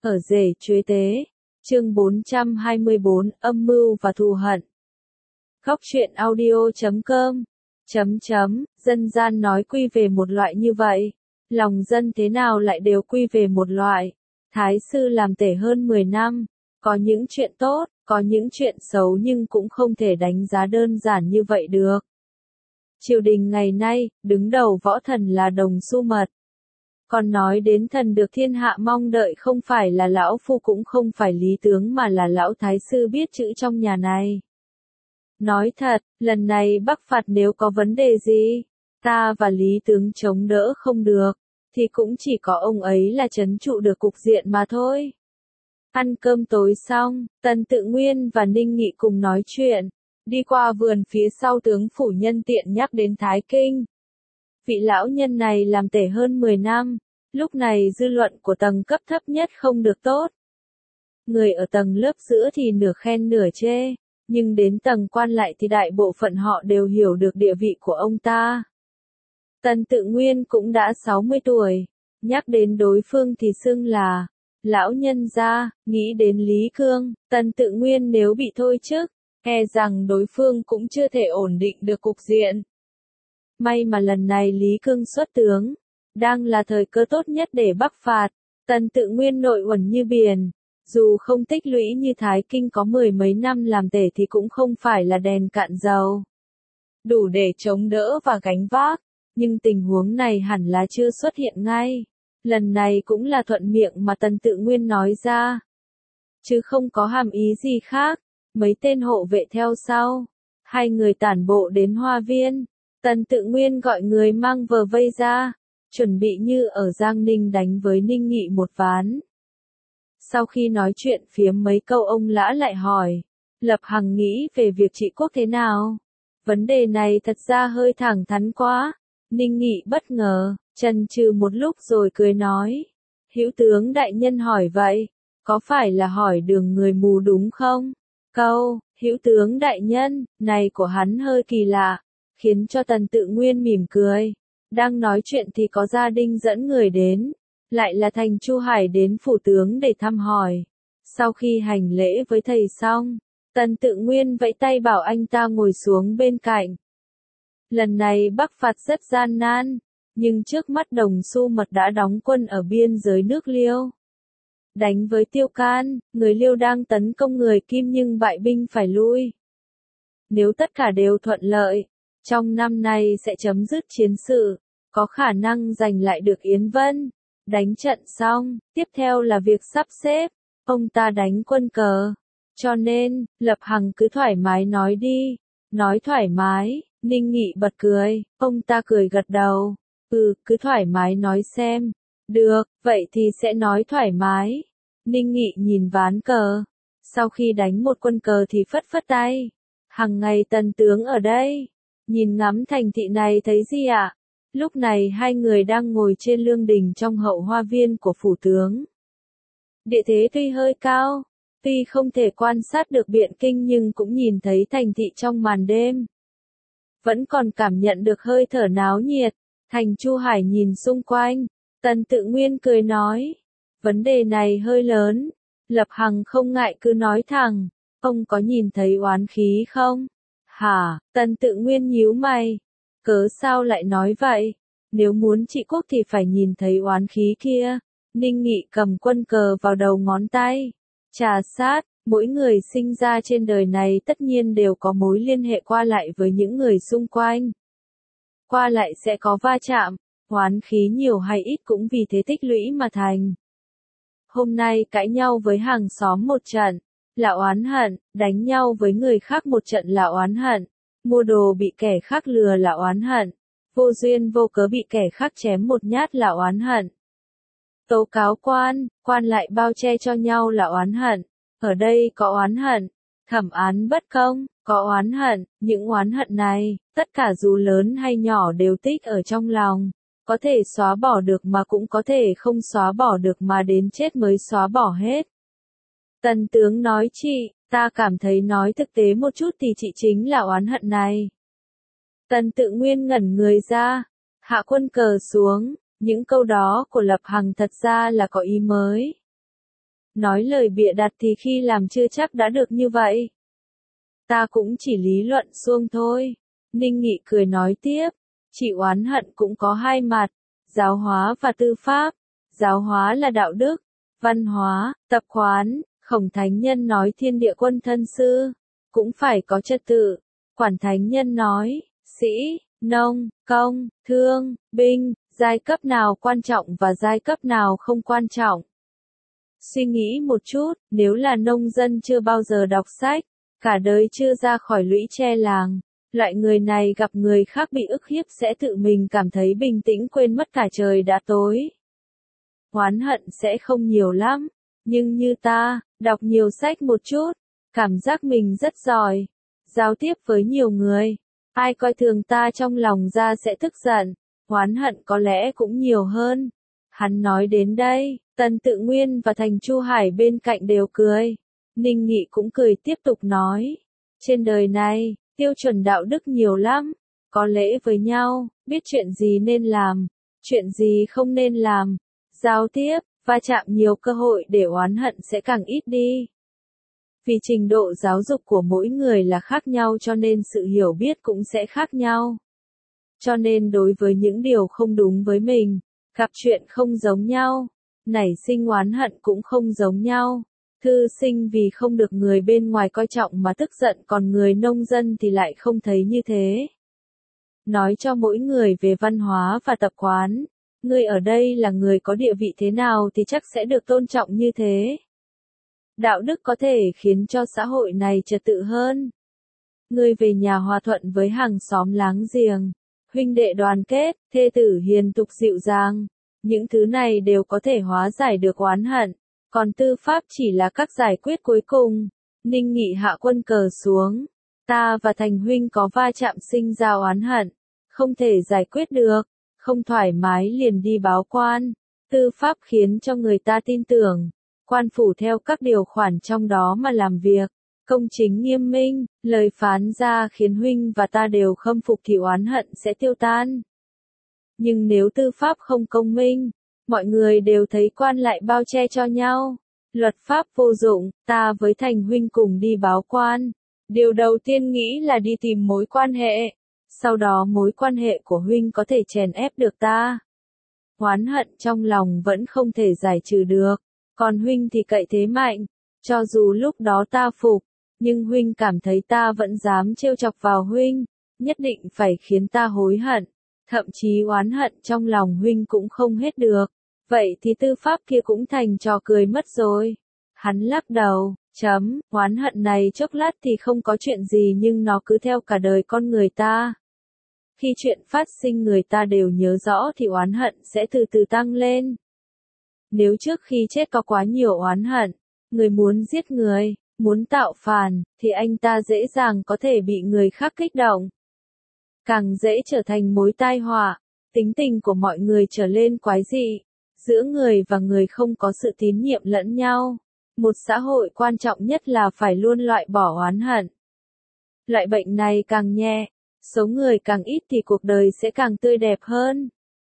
Ở rể chuế tế. Chương 424, âm mưu và thù hận. Góc truyện audio.com. Dân gian nói quy về một loại như vậy. Lòng dân thế nào lại đều quy về một loại. Thái sư làm tể hơn 10 năm. Có những chuyện tốt, có những chuyện xấu nhưng cũng không thể đánh giá đơn giản như vậy được. Triều đình ngày nay, đứng đầu võ thần là Đồng Xu Mật. Còn nói đến thần được thiên hạ mong đợi không phải là lão phu cũng không phải Lý Tướng mà là lão thái sư biết chữ trong nhà này. Nói thật, lần này Bắc phạt nếu có vấn đề gì, ta và Lý Tướng chống đỡ không được, thì cũng chỉ có ông ấy là trấn trụ được cục diện mà thôi. Ăn cơm tối xong, Tần Tự Nguyên và Ninh Nghị cùng nói chuyện, đi qua vườn phía sau tướng phủ nhân tiện nhắc đến Thái Kinh. Vị lão nhân này làm tể hơn 10 năm, lúc này dư luận của tầng cấp thấp nhất không được tốt. Người ở tầng lớp giữa thì nửa khen nửa chê, nhưng đến tầng quan lại thì đại bộ phận họ đều hiểu được địa vị của ông ta. Tần Tự Nguyên cũng đã 60 tuổi, nhắc đến đối phương thì xưng là lão nhân gia. Nghĩ đến Lý Cương, Tần Tự Nguyên nếu bị thôi chức, e rằng đối phương cũng chưa thể ổn định được cục diện. May mà lần này Lý Cương xuất tướng, đang là thời cơ tốt nhất để bắc phạt. Tần Tự Nguyên nội uẩn như biển, dù không tích lũy như Thái Kinh có 10 mấy năm làm tể thì cũng không phải là đèn cạn dầu. Đủ để chống đỡ và gánh vác, nhưng tình huống này hẳn là chưa xuất hiện ngay. Lần này cũng là thuận miệng mà Tần Tự Nguyên nói ra, chứ không có hàm ý gì khác. Mấy tên hộ vệ theo sau, hai người tản bộ đến hoa viên. Tần Tự Nguyên gọi người mang vờ vây ra, chuẩn bị như ở Giang Ninh đánh với Ninh Nghị một ván. Sau khi nói chuyện phiếm mấy câu ông Lã lại hỏi, Lập Hằng nghĩ về việc trị quốc thế nào? Vấn đề này thật ra hơi thẳng thắn quá. Ninh Nghị bất ngờ, chần chừ một lúc rồi cười nói, Hữu tướng đại nhân hỏi vậy, có phải là hỏi đường người mù đúng không? Câu, Hữu tướng đại nhân, này của hắn hơi kỳ lạ, khiến cho Tần Tự Nguyên mỉm cười. Đang nói chuyện thì có gia đình dẫn người đến, lại là Thành Chu Hải đến phủ tướng để thăm hỏi. Sau khi hành lễ với thầy xong, Tần Tự Nguyên vẫy tay bảo anh ta ngồi xuống bên cạnh. Lần này bắc phạt rất gian nan, nhưng trước mắt Đồng Xu Mật đã đóng quân ở biên giới nước Liêu. Đánh với Tiêu Can, người Liêu đang tấn công người Kim nhưng bại binh phải lui. Nếu tất cả đều thuận lợi, trong năm nay sẽ chấm dứt chiến sự, có khả năng giành lại được Yến Vân. Đánh trận xong, tiếp theo là việc sắp xếp, ông ta đánh quân cờ. Cho nên, Lập Hằng cứ thoải mái nói đi. Nói thoải mái, Ninh Nghị bật cười, ông ta cười gật đầu. Cứ thoải mái nói xem. Được, vậy thì sẽ nói thoải mái. Ninh Nghị nhìn ván cờ. Sau khi đánh một quân cờ thì phất phất tay. Hằng ngày Tần tướng ở đây. Nhìn ngắm thành thị này thấy gì ạ? Lúc này hai người đang ngồi trên lương đình trong hậu hoa viên của phủ tướng. Địa thế tuy hơi cao, tuy không thể quan sát được Biện Kinh nhưng cũng nhìn thấy thành thị trong màn đêm. Vẫn còn cảm nhận được hơi thở náo nhiệt. Thành Chu Hải nhìn xung quanh, Tần Tự Nguyên cười nói, vấn đề này hơi lớn. Lập Hằng không ngại cứ nói thẳng, ông có nhìn thấy oán khí không? Hả? Tần Tự Nguyên nhíu mày. Cớ sao lại nói vậy? Nếu muốn trị quốc thì phải nhìn thấy oán khí kia. Ninh Nghị cầm quân cờ vào đầu ngón tay. Trà sát, mỗi người sinh ra trên đời này tất nhiên đều có mối liên hệ qua lại với những người xung quanh. Qua lại sẽ có va chạm, oán khí nhiều hay ít cũng vì thế tích lũy mà thành. Hôm nay cãi nhau với hàng xóm một trận, là oán hận, đánh nhau với người khác một trận là oán hận. Mua đồ bị kẻ khác lừa là oán hận, vô duyên vô cớ bị kẻ khác chém một nhát là oán hận. Tố cáo quan lại bao che cho nhau là oán hận. Ở đây có oán hận, thẩm án bất công, có oán hận, những oán hận này, tất cả dù lớn hay nhỏ đều tích ở trong lòng. Có thể xóa bỏ được mà cũng có thể không xóa bỏ được mà đến chết mới xóa bỏ hết. Tần tướng nói chị, ta cảm thấy nói thực tế một chút thì chị chính là oán hận này. Tần Tự Nguyên ngẩn người ra, hạ quân cờ xuống, những câu đó của Lập Hằng thật ra là có ý mới. Nói lời bịa đặt thì khi làm chưa chắc đã được như vậy. Ta cũng chỉ lý luận suông thôi. Ninh Nghị cười nói tiếp, chị oán hận cũng có hai mặt, giáo hóa và tư pháp. Giáo hóa là đạo đức, văn hóa, tập quán, Khổng Thánh Nhân nói thiên địa quân thân sư, cũng phải có trật tự. Quản Thánh Nhân nói, sĩ, nông, công, thương, binh, giai cấp nào quan trọng và giai cấp nào không quan trọng. Suy nghĩ một chút, nếu là nông dân chưa bao giờ đọc sách, cả đời chưa ra khỏi lũy tre làng, loại người này gặp người khác bị ức hiếp sẽ tự mình cảm thấy bình tĩnh quên mất cả trời đã tối. Oán hận sẽ không nhiều lắm, nhưng như ta, đọc nhiều sách một chút, cảm giác mình rất giỏi, giao tiếp với nhiều người, ai coi thường ta trong lòng ra sẽ tức giận, oán hận có lẽ cũng nhiều hơn. Hắn nói đến đây, Tần Tự Nguyên và Thành Chu Hải bên cạnh đều cười. Ninh Nghị cũng cười tiếp tục nói, trên đời này, tiêu chuẩn đạo đức nhiều lắm, có lễ với nhau, biết chuyện gì nên làm, chuyện gì không nên làm, giao tiếp, va chạm nhiều cơ hội để oán hận sẽ càng ít đi. Vì trình độ giáo dục của mỗi người là khác nhau cho nên sự hiểu biết cũng sẽ khác nhau. Cho nên đối với những điều không đúng với mình, gặp chuyện không giống nhau, nảy sinh oán hận cũng không giống nhau. Thư sinh vì không được người bên ngoài coi trọng mà tức giận, còn người nông dân thì lại không thấy như thế. Nói cho mỗi người về văn hóa và tập quán, người ở đây là người có địa vị thế nào thì chắc sẽ được tôn trọng như thế. Đạo đức có thể khiến cho xã hội này trật tự hơn. Người về nhà hòa thuận với hàng xóm láng giềng, huynh đệ đoàn kết, thê tử hiền thục dịu dàng, những thứ này đều có thể hóa giải được oán hận. Còn tư pháp chỉ là các giải quyết cuối cùng. Ninh Nghị hạ quân cờ xuống. Ta và Thành huynh có va chạm sinh ra oán hận. Không thể giải quyết được. Không thoải mái liền đi báo quan. Tư pháp khiến cho người ta tin tưởng. Quan phủ theo các điều khoản trong đó mà làm việc. Công chính nghiêm minh. Lời phán ra khiến huynh và ta đều khâm phục thì oán hận sẽ tiêu tan. Nhưng nếu tư pháp không công minh, mọi người đều thấy quan lại bao che cho nhau. Luật pháp vô dụng, ta với Thành huynh cùng đi báo quan. Điều đầu tiên nghĩ là đi tìm mối quan hệ. Sau đó mối quan hệ của huynh có thể chèn ép được ta. Oán hận trong lòng vẫn không thể giải trừ được. Còn huynh thì cậy thế mạnh. Cho dù lúc đó ta phục, nhưng huynh cảm thấy ta vẫn dám trêu chọc vào huynh. Nhất định phải khiến ta hối hận. Thậm chí oán hận trong lòng huynh cũng không hết được. Vậy thì tư pháp kia cũng thành trò cười mất rồi. Hắn lắc đầu, oán hận này chốc lát thì không có chuyện gì nhưng nó cứ theo cả đời con người ta. Khi chuyện phát sinh người ta đều nhớ rõ thì oán hận sẽ từ từ tăng lên. Nếu trước khi chết có quá nhiều oán hận, người muốn giết người, muốn tạo phản, thì anh ta dễ dàng có thể bị người khác kích động. Càng dễ trở thành mối tai họa, tính tình của mọi người trở lên quái dị. Giữa người và người không có sự tín nhiệm lẫn nhau. Một xã hội quan trọng nhất là phải luôn loại bỏ oán hận. Loại bệnh này càng nhẹ, số người càng ít thì cuộc đời sẽ càng tươi đẹp hơn.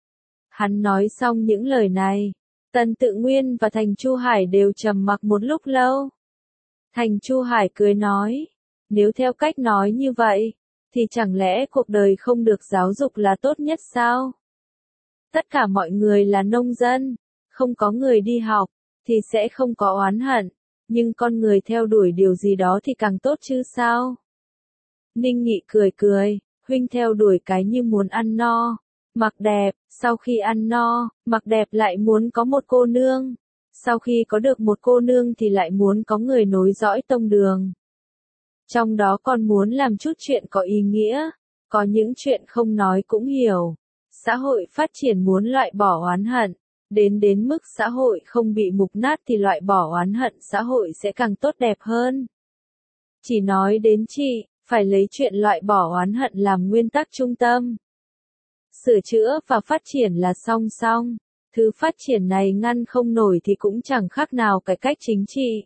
Hắn nói xong những lời này, Tần Tự Nguyên và Thành Chu Hải đều trầm mặc một lúc lâu. Thành Chu Hải cười nói, nếu theo cách nói như vậy, thì chẳng lẽ cuộc đời không được giáo dục là tốt nhất sao? Tất cả mọi người là nông dân, không có người đi học, thì sẽ không có oán hận, nhưng con người theo đuổi điều gì đó thì càng tốt chứ sao? Ninh Nghị cười cười, huynh theo đuổi cái như muốn ăn no, mặc đẹp, sau khi ăn no, mặc đẹp lại muốn có một cô nương, sau khi có được một cô nương thì lại muốn có người nối dõi tông đường. Trong đó còn muốn làm chút chuyện có ý nghĩa, có những chuyện không nói cũng hiểu. Xã hội phát triển muốn loại bỏ oán hận, đến mức xã hội không bị mục nát thì loại bỏ oán hận xã hội sẽ càng tốt đẹp hơn. Chỉ nói đến chị, phải lấy chuyện loại bỏ oán hận làm nguyên tắc trung tâm. Sửa chữa và phát triển là song song, thứ phát triển này ngăn không nổi thì cũng chẳng khác nào cải cách chính trị.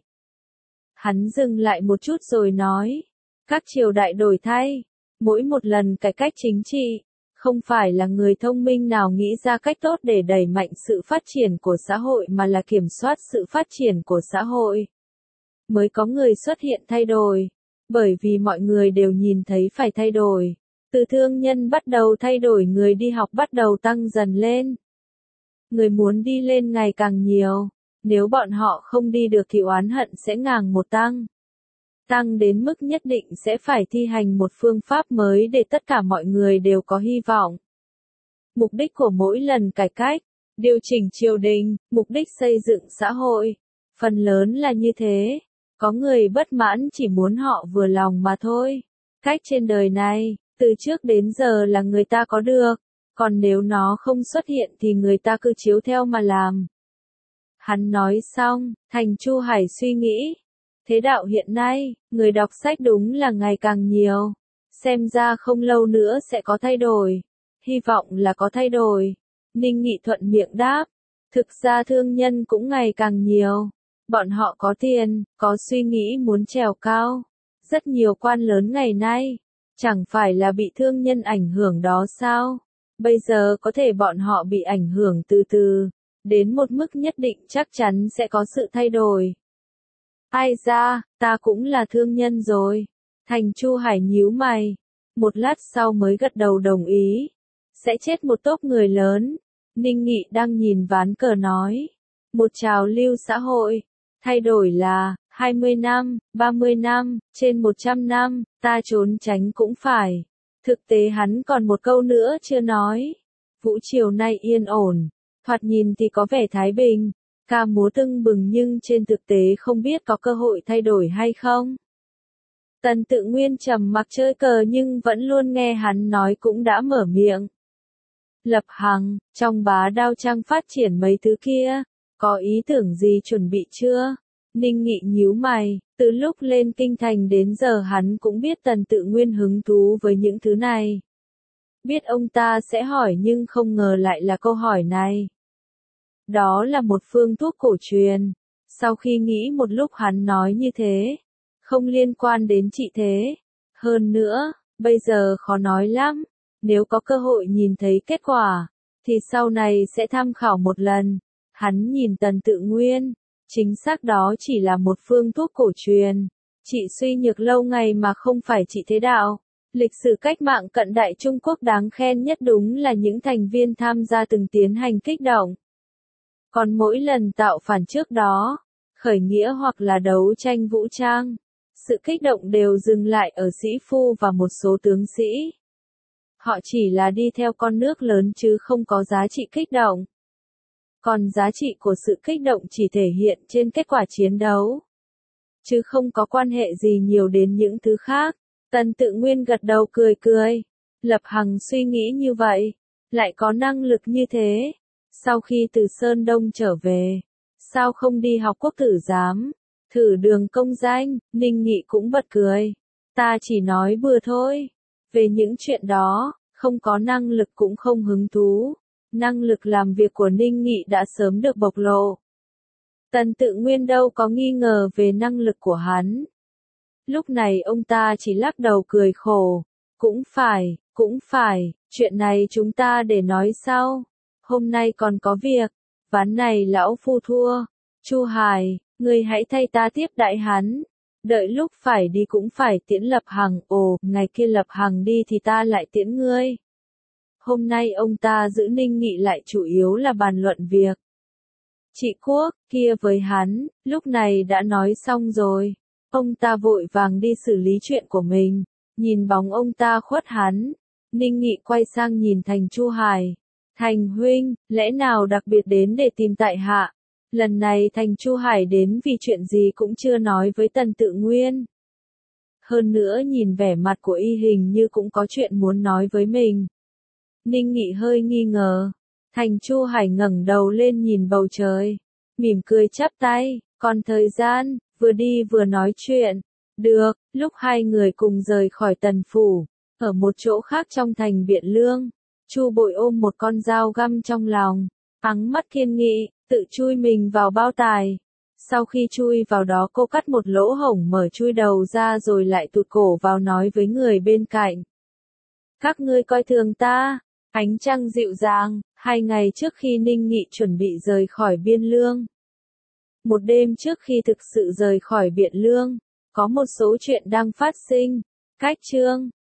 Hắn dừng lại một chút rồi nói, các triều đại đổi thay, mỗi một lần cải cách chính trị, Không phải là người thông minh nào nghĩ ra cách tốt để đẩy mạnh sự phát triển của xã hội mà là kiểm soát sự phát triển của xã hội. Mới có người xuất hiện thay đổi. Bởi vì mọi người đều nhìn thấy phải thay đổi. Từ thương nhân bắt đầu thay đổi, người đi học bắt đầu tăng dần lên. Người muốn đi lên ngày càng nhiều. Nếu bọn họ không đi được thì oán hận sẽ ngàng một tăng. Tăng đến mức nhất định sẽ phải thi hành một phương pháp mới để tất cả mọi người đều có hy vọng. Mục đích của mỗi lần cải cách, điều chỉnh triều đình, mục đích xây dựng xã hội, phần lớn là như thế. Có người bất mãn chỉ muốn họ vừa lòng mà thôi. Cách trên đời này, từ trước đến giờ là người ta có được, còn nếu nó không xuất hiện thì người ta cứ chiếu theo mà làm. Hắn nói xong, Thành Chu Hải suy nghĩ. Thế đạo hiện nay, người đọc sách đúng là ngày càng nhiều. Xem ra không lâu nữa sẽ có thay đổi. Hy vọng là có thay đổi. Ninh Nghị thuận miệng đáp. Thực ra thương nhân cũng ngày càng nhiều. Bọn họ có tiền, có suy nghĩ muốn trèo cao. Rất nhiều quan lớn ngày nay, chẳng phải là bị thương nhân ảnh hưởng đó sao? Bây giờ có thể bọn họ bị ảnh hưởng từ từ. Đến một mức nhất định chắc chắn sẽ có sự thay đổi. Ai ra, ta cũng là thương nhân rồi. Thành Chu Hải nhíu mày. Một lát sau mới gật đầu đồng ý. Sẽ chết một tốp người lớn. Ninh Nghị đang nhìn ván cờ nói. Một trào lưu xã hội. Thay đổi là, 20 năm, 30 năm, trên 100 năm, ta trốn tránh cũng phải. Thực tế hắn còn một câu nữa chưa nói. Vũ triều nay yên ổn. Thoạt nhìn thì có vẻ thái bình. Ca múa tưng bừng nhưng trên thực tế không biết có cơ hội thay đổi hay không. Tần Tự Nguyên trầm mặc chơi cờ nhưng vẫn luôn nghe hắn nói cũng đã mở miệng. Lập Hằng, trong Bá Đao Trang phát triển mấy thứ kia, có ý tưởng gì chuẩn bị chưa? Ninh Nghị nhíu mày, từ lúc lên kinh thành đến giờ hắn cũng biết Tần Tự Nguyên hứng thú với những thứ này. Biết ông ta sẽ hỏi nhưng không ngờ lại là câu hỏi này. Đó là một phương thuốc cổ truyền. Sau khi nghĩ một lúc hắn nói như thế. Không liên quan đến trị thế. Hơn nữa, bây giờ khó nói lắm. Nếu có cơ hội nhìn thấy kết quả, thì sau này sẽ tham khảo một lần. Hắn nhìn Tần Tự Nguyên. Chính xác đó chỉ là một phương thuốc cổ truyền. Trị suy nhược lâu ngày mà không phải trị thế đạo. Lịch sử cách mạng cận đại Trung Quốc đáng khen nhất đúng là những thành viên tham gia từng tiến hành kích động. Còn mỗi lần tạo phản trước đó, khởi nghĩa hoặc là đấu tranh vũ trang, sự kích động đều dừng lại ở sĩ phu và một số tướng sĩ. Họ chỉ là đi theo con nước lớn chứ không có giá trị kích động. Còn giá trị của sự kích động chỉ thể hiện trên kết quả chiến đấu, chứ không có quan hệ gì nhiều đến những thứ khác. Tần Tự Nguyên gật đầu cười cười. Lập Hằng suy nghĩ như vậy, lại có năng lực như thế. Sau khi từ Sơn Đông trở về, sao không đi học quốc tử giám, thử đường công danh? Ninh Nghị cũng bật cười. Ta chỉ nói bừa thôi. Về những chuyện đó, không có năng lực cũng không hứng thú. Năng lực làm việc của Ninh Nghị đã sớm được bộc lộ. Tần Tự Nguyên đâu có nghi ngờ về năng lực của hắn. Lúc này ông ta chỉ lắc đầu cười khổ. Cũng phải, chuyện này chúng ta để nói sau. Hôm nay còn có việc, ván này lão phu thua. Chu Hải, ngươi hãy thay ta tiếp đãi hắn. Đợi lúc phải đi cũng phải tiễn Lập Hằng. Ồ, ngày kia Lập Hằng đi thì ta lại tiễn ngươi. Hôm nay ông ta giữ Ninh Nghị lại chủ yếu là bàn luận việc. Trị quốc, kia với hắn, lúc này đã nói xong rồi. Ông ta vội vàng đi xử lý chuyện của mình. Nhìn bóng ông ta khuất hắn. Ninh Nghị quay sang nhìn Thành Chu Hải. Thành huynh, lẽ nào đặc biệt đến để tìm tại hạ? Lần này Thành Chu Hải đến vì chuyện gì cũng chưa nói với Tần Tự Nguyên. Hơn nữa nhìn vẻ mặt của y hình như cũng có chuyện muốn nói với mình. Ninh Nghị hơi nghi ngờ. Thành Chu Hải ngẩng đầu lên nhìn bầu trời. Mỉm cười chắp tay, còn thời gian, vừa đi vừa nói chuyện. Được, lúc hai người cùng rời khỏi Tần Phủ, ở một chỗ khác trong thành Biện Lương. Chu Bội ôm một con dao găm trong lòng, ắng mắt kiên nghị, tự chui mình vào bao tài. Sau khi chui vào đó cô cắt một lỗ hổng mở chui đầu ra rồi lại tụt cổ vào nói với người bên cạnh. Các ngươi coi thường ta, Ánh trăng dịu dàng, 2 ngày trước khi Ninh Nghị chuẩn bị rời khỏi Biên Lương. Một đêm trước khi thực sự rời khỏi Biện Lương, có một số chuyện đang phát sinh. Cách chương